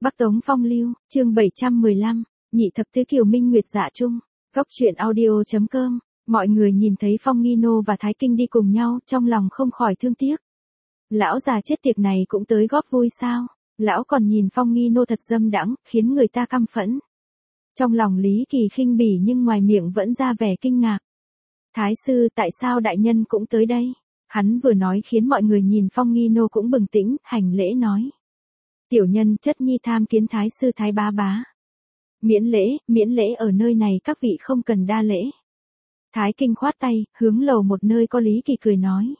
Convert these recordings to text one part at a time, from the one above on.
Bắc Tống Phong Lưu, chương 715, nhị thập tứ kiều minh nguyệt dạ chung. Góc truyện audio.com, mọi người nhìn thấy Phong Nghi Nô và Thái Kinh đi cùng nhau, trong lòng không khỏi thương tiếc. Lão già chết tiệt này cũng tới góp vui sao? Lão còn nhìn Phong Nghi Nô thật dâm đãng, khiến người ta căm phẫn. Trong lòng Lý Kỳ khinh bỉ nhưng ngoài miệng vẫn ra vẻ kinh ngạc. Thái sư, tại sao đại nhân cũng tới đây? Hắn vừa nói khiến mọi người nhìn Phong Nghi Nô cũng bừng tỉnh, hành lễ nói. Tiểu nhân chất nhi tham kiến thái sư thái bá bá. Miễn lễ ở nơi này các vị không cần đa lễ. Thái Kinh khoát tay, hướng lầu một nơi có Lý Kỳ cười nói.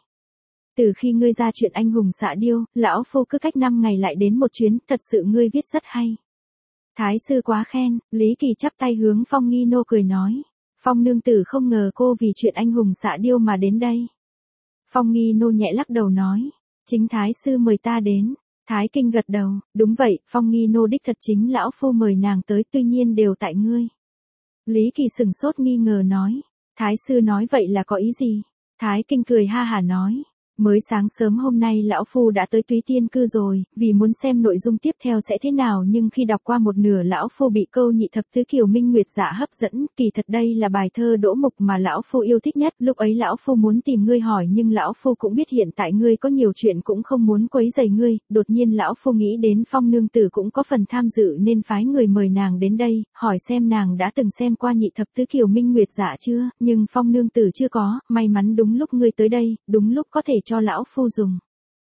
Từ khi ngươi ra chuyện anh hùng xạ điêu, lão phu cứ cách 5 ngày lại đến một chuyến, thật sự ngươi viết rất hay. Thái sư quá khen, Lý Kỳ chắp tay hướng Phong Nghi Nô cười nói. Phong nương tử không ngờ cô vì chuyện anh hùng xạ điêu mà đến đây. Phong Nghi Nô nhẹ lắc đầu nói. Chính thái sư mời ta đến. Thái Kinh gật đầu, đúng vậy, Phong Nghi Nô đích thật chính lão phu mời nàng tới, tuy nhiên đều tại ngươi. Lý Kỳ sừng sốt nghi ngờ nói. Thái sư nói vậy là có ý gì? Thái Kinh cười ha hả nói. Mới sáng sớm hôm nay lão phu đã tới Túy Tiên Cư rồi, vì muốn xem nội dung tiếp theo sẽ thế nào, nhưng khi đọc qua một nửa lão phu bị câu nhị thập tứ kiều minh nguyệt dạ hấp dẫn, kỳ thật đây là bài thơ Đỗ Mục mà lão phu yêu thích nhất, lúc ấy lão phu muốn tìm ngươi hỏi nhưng lão phu cũng biết hiện tại ngươi có nhiều chuyện cũng không muốn quấy rầy ngươi, đột nhiên lão phu nghĩ đến Phong nương tử cũng có phần tham dự nên phái người mời nàng đến đây, hỏi xem nàng đã từng xem qua nhị thập tứ kiều minh nguyệt dạ chưa, nhưng Phong nương tử chưa có, may mắn đúng lúc ngươi tới đây, đúng lúc có thể cho lão phu dùng.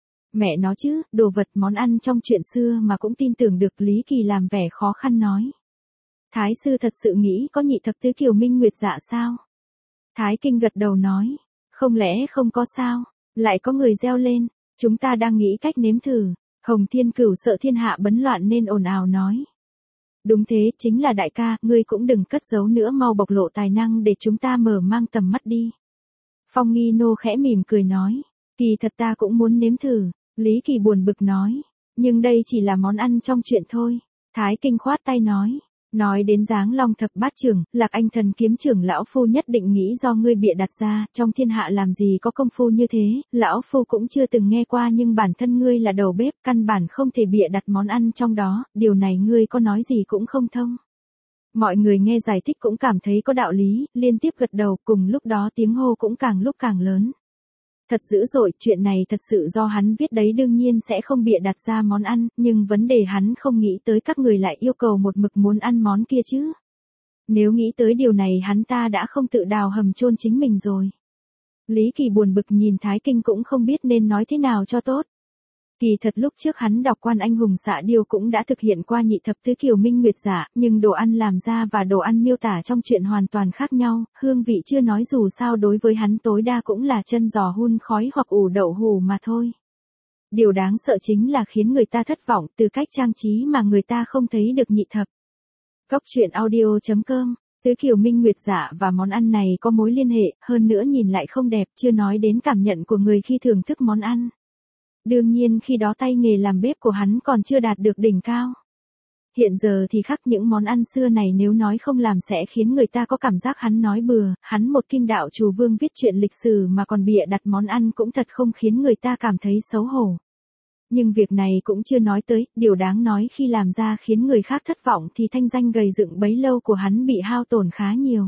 Mẹ nó chứ, đồ vật món ăn trong chuyện xưa mà cũng tin tưởng được, Lý Kỳ làm vẻ khó khăn nói. Thái sư thật sự nghĩ có nhị thập tứ kiều minh nguyệt dạ sao? Thái Kinh gật đầu nói, không lẽ không có sao? Lại có người reo lên, chúng ta đang nghĩ cách nếm thử. Hồng Thiên Cửu sợ thiên hạ bấn loạn nên ồn ào nói. Đúng thế, chính là đại ca, ngươi cũng đừng cất giấu nữa, mau bộc lộ tài năng để chúng ta mở mang tầm mắt đi. Phong Nghi Nô khẽ mỉm cười nói. Kỳ thật ta cũng muốn nếm thử, Lý Kỳ buồn bực nói, nhưng đây chỉ là món ăn trong chuyện thôi. Thái Kinh khoát tay nói đến Giáng Long thập bát trưởng, Lạc Anh thần kiếm trưởng lão phu nhất định nghĩ do ngươi bịa đặt ra, trong thiên hạ làm gì có công phu như thế, lão phu cũng chưa từng nghe qua nhưng bản thân ngươi là đầu bếp, căn bản không thể bịa đặt món ăn trong đó, điều này ngươi có nói gì cũng không thông. Mọi người nghe giải thích cũng cảm thấy có đạo lý, liên tiếp gật đầu, cùng lúc đó tiếng hô cũng càng lúc càng lớn. Thật dữ dội, chuyện này thật sự do hắn viết đấy, đương nhiên sẽ không bịa đặt ra món ăn, nhưng vấn đề hắn không nghĩ tới các người lại yêu cầu một mực muốn ăn món kia chứ. Nếu nghĩ tới điều này hắn ta đã không tự đào hầm chôn chính mình rồi. Lý Kỳ buồn bực nhìn Thái Kinh cũng không biết nên nói thế nào cho tốt. Kỳ thật lúc trước hắn đọc Quan Anh Hùng Xạ Điêu cũng đã thực hiện qua nhị thập tứ kiều minh nguyệt dạ, nhưng đồ ăn làm ra và đồ ăn miêu tả trong chuyện hoàn toàn khác nhau, hương vị chưa nói, dù sao đối với hắn tối đa cũng là chân giò hun khói hoặc ủ đậu hủ mà thôi. Điều đáng sợ chính là khiến người ta thất vọng, từ cách trang trí mà người ta không thấy được nhị thập. Góc truyện audio.com, tứ kiều minh nguyệt dạ và món ăn này có mối liên hệ, hơn nữa nhìn lại không đẹp, chưa nói đến cảm nhận của người khi thưởng thức món ăn. Đương nhiên khi đó tay nghề làm bếp của hắn còn chưa đạt được đỉnh cao. Hiện giờ thì khác, những món ăn xưa này nếu nói không làm sẽ khiến người ta có cảm giác hắn nói bừa, hắn một kim đạo chủ vương viết chuyện lịch sử mà còn bịa đặt món ăn cũng thật không khiến người ta cảm thấy xấu hổ. Nhưng việc này cũng chưa nói tới, điều đáng nói khi làm ra khiến người khác thất vọng thì thanh danh gầy dựng bấy lâu của hắn bị hao tổn khá nhiều.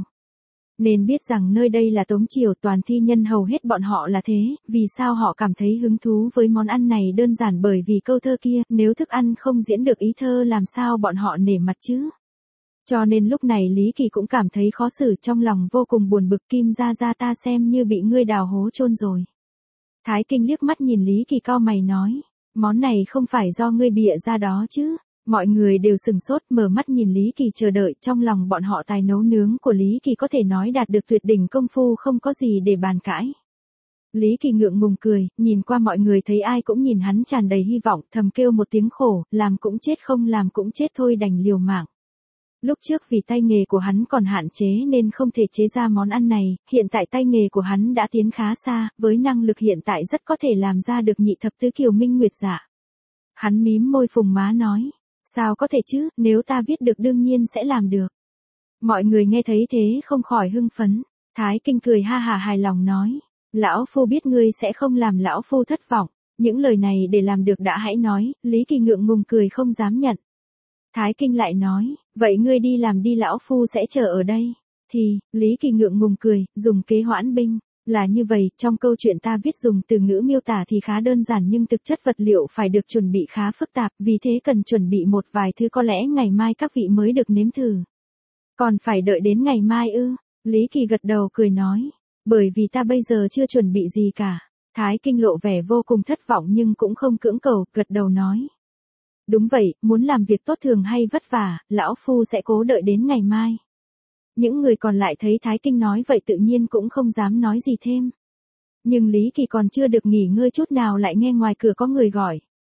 Nên biết rằng nơi đây là Tống Triều, toàn thi nhân hầu hết bọn họ là thế, vì sao họ cảm thấy hứng thú với món ăn này đơn giản bởi vì câu thơ kia, nếu thức ăn không diễn được ý thơ làm sao bọn họ nể mặt chứ. Cho nên lúc này Lý Kỳ cũng cảm thấy khó xử, trong lòng vô cùng buồn bực, Kim gia ta xem như bị ngươi đào hố chôn rồi. Thái Kinh liếc mắt nhìn Lý Kỳ cau mày nói, món này không phải do ngươi bịa ra đó chứ. Mọi người đều sừng sốt mở mắt nhìn Lý Kỳ chờ đợi, trong lòng bọn họ tài nấu nướng của Lý Kỳ có thể nói đạt được tuyệt đỉnh công phu, không có gì để bàn cãi. Lý Kỳ ngượng ngùng cười, nhìn qua mọi người thấy ai cũng nhìn hắn tràn đầy hy vọng, thầm kêu một tiếng khổ, làm cũng chết không làm cũng chết thôi đành liều mạng. Lúc trước vì tay nghề của hắn còn hạn chế nên không thể chế ra món ăn này, hiện tại tay nghề của hắn đã tiến khá xa, với năng lực hiện tại rất có thể làm ra được nhị thập tứ kiều minh nguyệt dạ. Hắn mím môi phùng má nói. Sao có thể chứ, nếu ta viết được đương nhiên sẽ làm được. Mọi người nghe thấy thế không khỏi hưng phấn. Thái Kinh cười ha hà hài lòng nói. Lão phu biết ngươi sẽ không làm lão phu thất vọng. Những lời này để làm được đã hãy nói, Lý Kỳ ngượng ngùng cười không dám nhận. Thái Kinh lại nói, vậy ngươi đi làm đi, lão phu sẽ chờ ở đây. Thì, Lý Kỳ ngượng ngùng cười, dùng kế hoãn binh. Là như vậy, trong câu chuyện ta viết dùng từ ngữ miêu tả thì khá đơn giản nhưng thực chất vật liệu phải được chuẩn bị khá phức tạp, vì thế cần chuẩn bị một vài thứ có lẽ ngày mai các vị mới được nếm thử. Còn phải đợi đến ngày mai ư? Lý Kỳ gật đầu cười nói, bởi vì ta bây giờ chưa chuẩn bị gì cả. Thái Kinh lộ vẻ vô cùng thất vọng nhưng cũng không cưỡng cầu, gật đầu nói. Đúng vậy, muốn làm việc tốt thường hay vất vả, lão phu sẽ cố đợi đến ngày mai. Những người còn lại thấy Thái Kinh nói vậy tự nhiên cũng không dám nói gì thêm. Nhưng Lý Kỳ còn chưa được nghỉ ngơi chút nào lại nghe ngoài cửa có người gọi.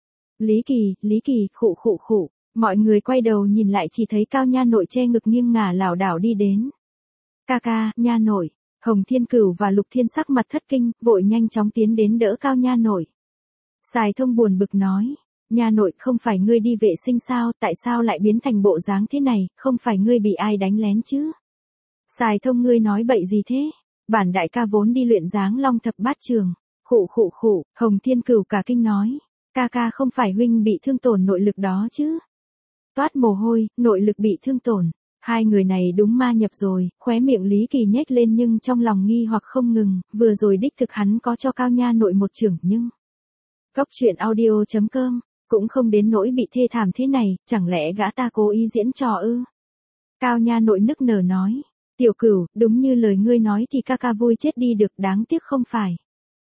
Lý Kỳ, khụ khụ khụ. Mọi người quay đầu nhìn lại chỉ thấy Cao Nha Nội che ngực nghiêng ngả lảo đảo đi đến. Ca ca, Nha Nội. Hồng Thiên Cửu và Lục Thiên sắc mặt thất kinh, vội nhanh chóng tiến đến đỡ Cao Nha Nội. Sài Thông buồn bực nói. Nha Nội, không phải ngươi đi vệ sinh sao, tại sao lại biến thành bộ dáng thế này, không phải ngươi bị ai đánh lén chứ? Sài Thông, ngươi nói bậy gì thế? Bản đại ca vốn đi luyện dáng long thập bát trường. Khụ khụ khụ, Hồng Thiên Cửu cả kinh nói. Ca ca, không phải huynh bị thương tổn nội lực đó chứ? Toát mồ hôi, nội lực bị thương tổn. Hai người này đúng ma nhập rồi, khóe miệng Lý Kỳ nhếch lên nhưng trong lòng nghi hoặc không ngừng, vừa rồi đích thực hắn có cho Cao Nha Nội một chưởng nhưng... Góc truyện audio.com, cũng không đến nỗi bị thê thảm thế này, chẳng lẽ gã ta cố ý diễn trò ư? Cao Nha Nội nức nở nói, Tiểu Cửu, đúng như lời ngươi nói thì ca ca vui chết đi được, đáng tiếc không phải.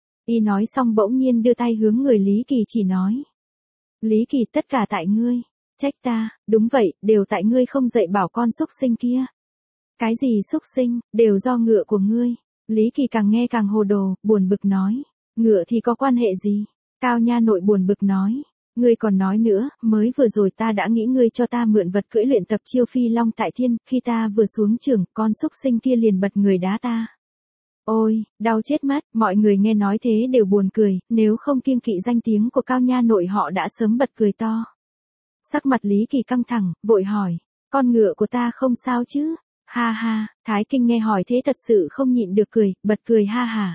Y nói xong bỗng nhiên đưa tay hướng người Lý Kỳ chỉ nói. Lý Kỳ, tất cả tại ngươi. Trách ta, đúng vậy, đều tại ngươi không dạy bảo con xúc sinh kia. Cái gì xúc sinh, đều do ngựa của ngươi. Lý Kỳ càng nghe càng hồ đồ, buồn bực nói. Ngựa thì có quan hệ gì? Cao Nha Nội buồn bực nói. Ngươi còn nói nữa, mới vừa rồi ta đã nghĩ ngươi cho ta mượn vật cưỡi luyện tập chiêu phi long tại thiên, khi ta vừa xuống trường, con xúc sinh kia liền bật người đá ta. Ôi, đau chết mất, mọi người nghe nói thế đều buồn cười, nếu không kiêng kỵ danh tiếng của Cao Nha Nội họ đã sớm bật cười to. Sắc mặt Lý Kỳ căng thẳng, vội hỏi, con ngựa của ta không sao chứ? Ha ha, Thái Kinh nghe hỏi thế thật sự không nhịn được cười, bật cười ha ha.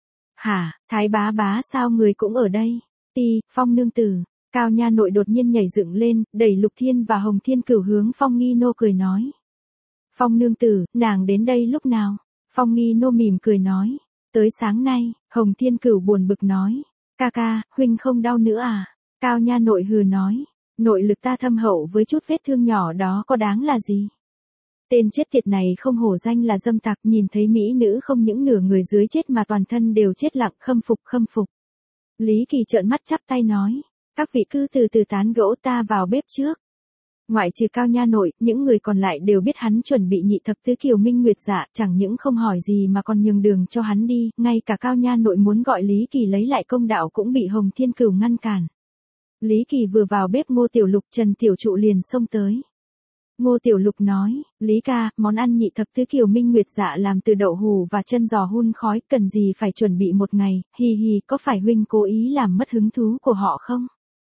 Hả, Thái bá bá sao người cũng ở đây? Phong nương tử. Cao Nha Nội đột nhiên nhảy dựng lên, đẩy Lục Thiên và Hồng Thiên Cửu hướng Phong Nghi Nô cười nói. Phong nương tử, nàng đến đây lúc nào? Phong Nghi Nô mỉm cười nói. Tới sáng nay. Hồng Thiên Cửu buồn bực nói. Ca ca, huynh không đau nữa à? Cao Nha Nội hừ nói. Nội lực ta thâm hậu với chút vết thương nhỏ đó có đáng là gì? Tên chết tiệt này không hổ danh là dâm tặc, nhìn thấy mỹ nữ không những nửa người dưới chết mà toàn thân đều chết lặng, khâm phục. Lý Kỳ trợn mắt chắp tay nói. Các vị cứ từ từ tán gẫu, ta vào bếp trước. Ngoại trừ Cao Nha Nội, những người còn lại đều biết hắn chuẩn bị nhị thập tứ kiều minh nguyệt dạ, chẳng những không hỏi gì mà còn nhường đường cho hắn đi, ngay cả Cao Nha Nội muốn gọi Lý Kỳ lấy lại công đạo cũng bị Hồng Thiên Cửu ngăn cản. Lý Kỳ vừa vào bếp, Ngô Tiểu Lục Trần Tiểu Trụ liền xông tới. Ngô Tiểu Lục nói, Lý ca, món ăn nhị thập tứ kiều minh nguyệt dạ làm từ đậu hù và chân giò hun khói, cần gì phải chuẩn bị một ngày, có phải huynh cố ý làm mất hứng thú của họ không?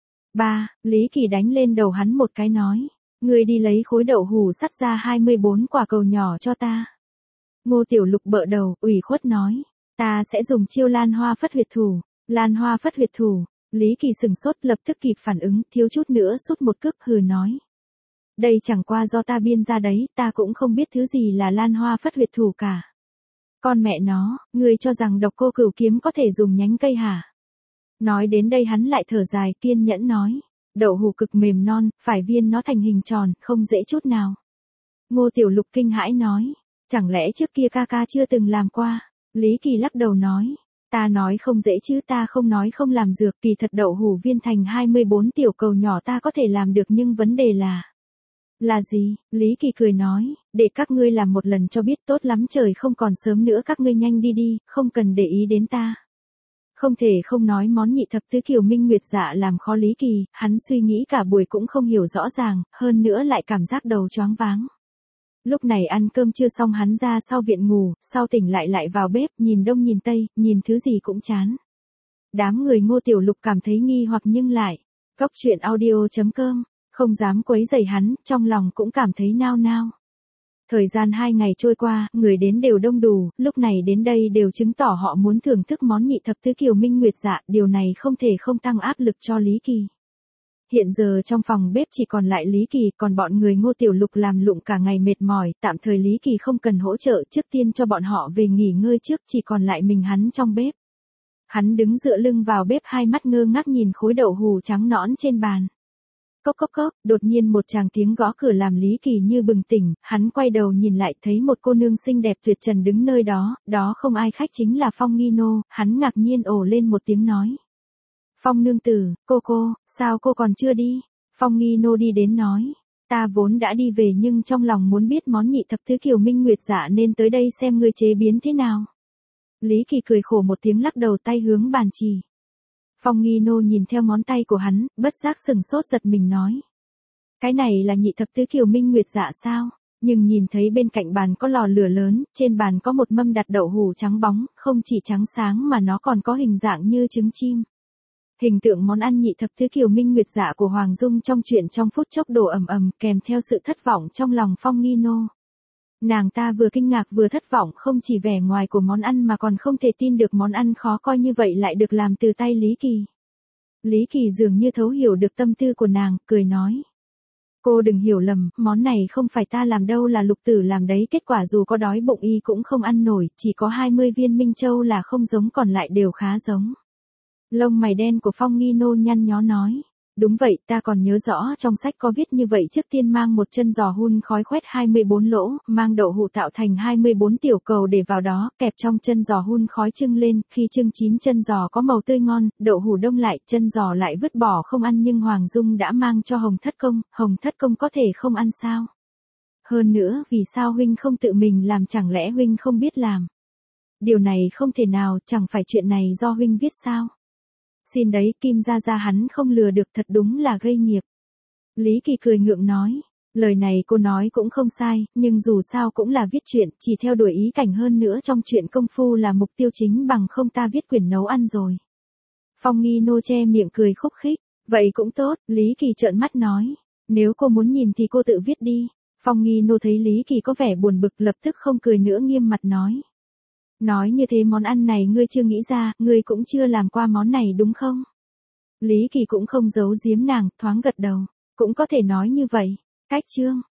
Lý Kỳ đánh lên đầu hắn một cái nói, ngươi đi lấy khối đậu hù sắt ra 24 quả cầu nhỏ cho ta. Ngô Tiểu Lục bợ đầu, ủy khuất nói, ta sẽ dùng chiêu lan hoa phất huyệt thủ. Lan hoa phất huyệt thủ. Lý Kỳ sừng sốt, lập tức kịp phản ứng, thiếu chút nữa sút một cước, hừ nói. Đây chẳng qua do ta biên ra đấy, ta cũng không biết thứ gì là lan hoa phất huyệt thủ cả. Con mẹ nó, ngươi cho rằng độc cô cửu kiếm có thể dùng nhánh cây hả? Nói đến đây hắn lại thở dài, kiên nhẫn nói. Đậu hù cực mềm non, phải viên nó thành hình tròn, không dễ chút nào. Ngô Tiểu Lục kinh hãi nói. Chẳng lẽ trước kia ca ca chưa từng làm qua? Lý Kỳ lắc đầu nói. Ta nói không dễ chứ, ta không nói không làm dược, kỳ thật đậu hù viên thành 24 tiểu cầu nhỏ ta có thể làm được, nhưng vấn đề là... Là gì? Lý Kỳ cười nói, để các ngươi làm một lần cho biết, tốt lắm, trời không còn sớm nữa, các ngươi nhanh đi, không cần để ý đến ta. Không thể không nói món nhị thập tứ kiều minh nguyệt dạ làm khó Lý Kỳ, hắn suy nghĩ cả buổi cũng không hiểu rõ ràng, hơn nữa lại cảm giác đầu choáng váng. Lúc này ăn cơm chưa xong hắn ra sau viện ngủ, sau tỉnh lại vào bếp, nhìn đông nhìn tây, nhìn thứ gì cũng chán. Đám người Ngô Tiểu Lục cảm thấy nghi hoặc nhưng lại, góc truyện audio.com, không dám quấy rầy hắn, trong lòng cũng cảm thấy nao nao. Thời gian 2 ngày trôi qua, người đến đều đông đủ, lúc này đến đây đều chứng tỏ họ muốn thưởng thức món nhị thập tứ kiều minh nguyệt dạ, điều này không thể không tăng áp lực cho Lý Kỳ. Hiện giờ trong phòng bếp chỉ còn lại Lý Kỳ, còn bọn người Ngô Tiểu Lục làm lụng cả ngày mệt mỏi, tạm thời Lý Kỳ không cần hỗ trợ, trước tiên cho bọn họ về nghỉ ngơi trước, chỉ còn lại mình hắn trong bếp. Hắn đứng dựa lưng vào bếp, hai mắt ngơ ngác nhìn khối đậu hù trắng nõn trên bàn. Cốc cốc cốc, đột nhiên một tràng tiếng gõ cửa làm Lý Kỳ như bừng tỉnh, hắn quay đầu nhìn lại thấy một cô nương xinh đẹp tuyệt trần đứng nơi đó, đó không ai khác chính là Phong Nghi Nô, hắn ngạc nhiên ồ lên một tiếng nói. Phong nương tử, cô, sao cô còn chưa đi? Phong Nghi Nô đi đến nói, ta vốn đã đi về nhưng trong lòng muốn biết món nhị thập tứ kiều minh nguyệt dạ nên tới đây xem ngươi chế biến thế nào. Lý Kỳ cười khổ một tiếng lắc đầu tay hướng bàn chỉ. Phong Nghi Nô nhìn theo ngón tay của hắn, bất giác sừng sốt giật mình nói. Cái này là nhị thập tứ kiều minh nguyệt dạ sao? Nhưng nhìn thấy bên cạnh bàn có lò lửa lớn, trên bàn có một mâm đặt đậu hù trắng bóng, không chỉ trắng sáng mà nó còn có hình dạng như trứng chim. Hình tượng món ăn nhị thập tứ kiều minh nguyệt dạ của Hoàng Dung trong truyện trong phút chốc đổ ầm ầm kèm theo sự thất vọng trong lòng Phong Nghi Nô. Nàng ta vừa kinh ngạc vừa thất vọng, không chỉ vẻ ngoài của món ăn mà còn không thể tin được món ăn khó coi như vậy lại được làm từ tay Lý Kỳ. Lý Kỳ dường như thấu hiểu được tâm tư của nàng, cười nói. Cô đừng hiểu lầm, món này không phải ta làm đâu, là Lục Tử làm đấy, kết quả dù có đói bụng y cũng không ăn nổi, chỉ có 20 viên Minh Châu là không giống, còn lại đều khá giống. Lông mày đen của Phong Nghi Nô nhăn nhó nói. Đúng vậy, ta còn nhớ rõ trong sách có viết như vậy, trước tiên mang một chân giò hun khói khoét 24 lỗ, mang đậu hũ tạo thành 24 tiểu cầu để vào đó, kẹp trong chân giò hun khói trưng lên, khi trưng chín chân giò có màu tươi ngon, đậu hũ đông lại, chân giò lại vứt bỏ không ăn, nhưng Hoàng Dung đã mang cho Hồng Thất Công có thể không ăn sao? Hơn nữa, vì sao huynh không tự mình làm, chẳng lẽ huynh không biết làm? Điều này không thể nào, chẳng phải chuyện này do huynh viết sao? Xin đấy, Kim Gia Gia hắn không lừa được, thật đúng là gây nghiệp. Lý Kỳ cười ngượng nói, lời này cô nói cũng không sai, nhưng dù sao cũng là viết truyện, chỉ theo đuổi ý cảnh, hơn nữa trong truyện công phu là mục tiêu chính, bằng không ta viết quyển nấu ăn rồi. Phong Nghi Nô che miệng cười khúc khích, vậy cũng tốt, Lý Kỳ trợn mắt nói, nếu cô muốn nhìn thì cô tự viết đi. Phong Nghi Nô thấy Lý Kỳ có vẻ buồn bực lập tức không cười nữa, nghiêm mặt nói. Nói như thế món ăn này ngươi chưa nghĩ ra, ngươi cũng chưa làm qua món này đúng không? Lý Kỳ cũng không giấu giếm nàng, thoáng gật đầu, cũng có thể nói như vậy. Cách chương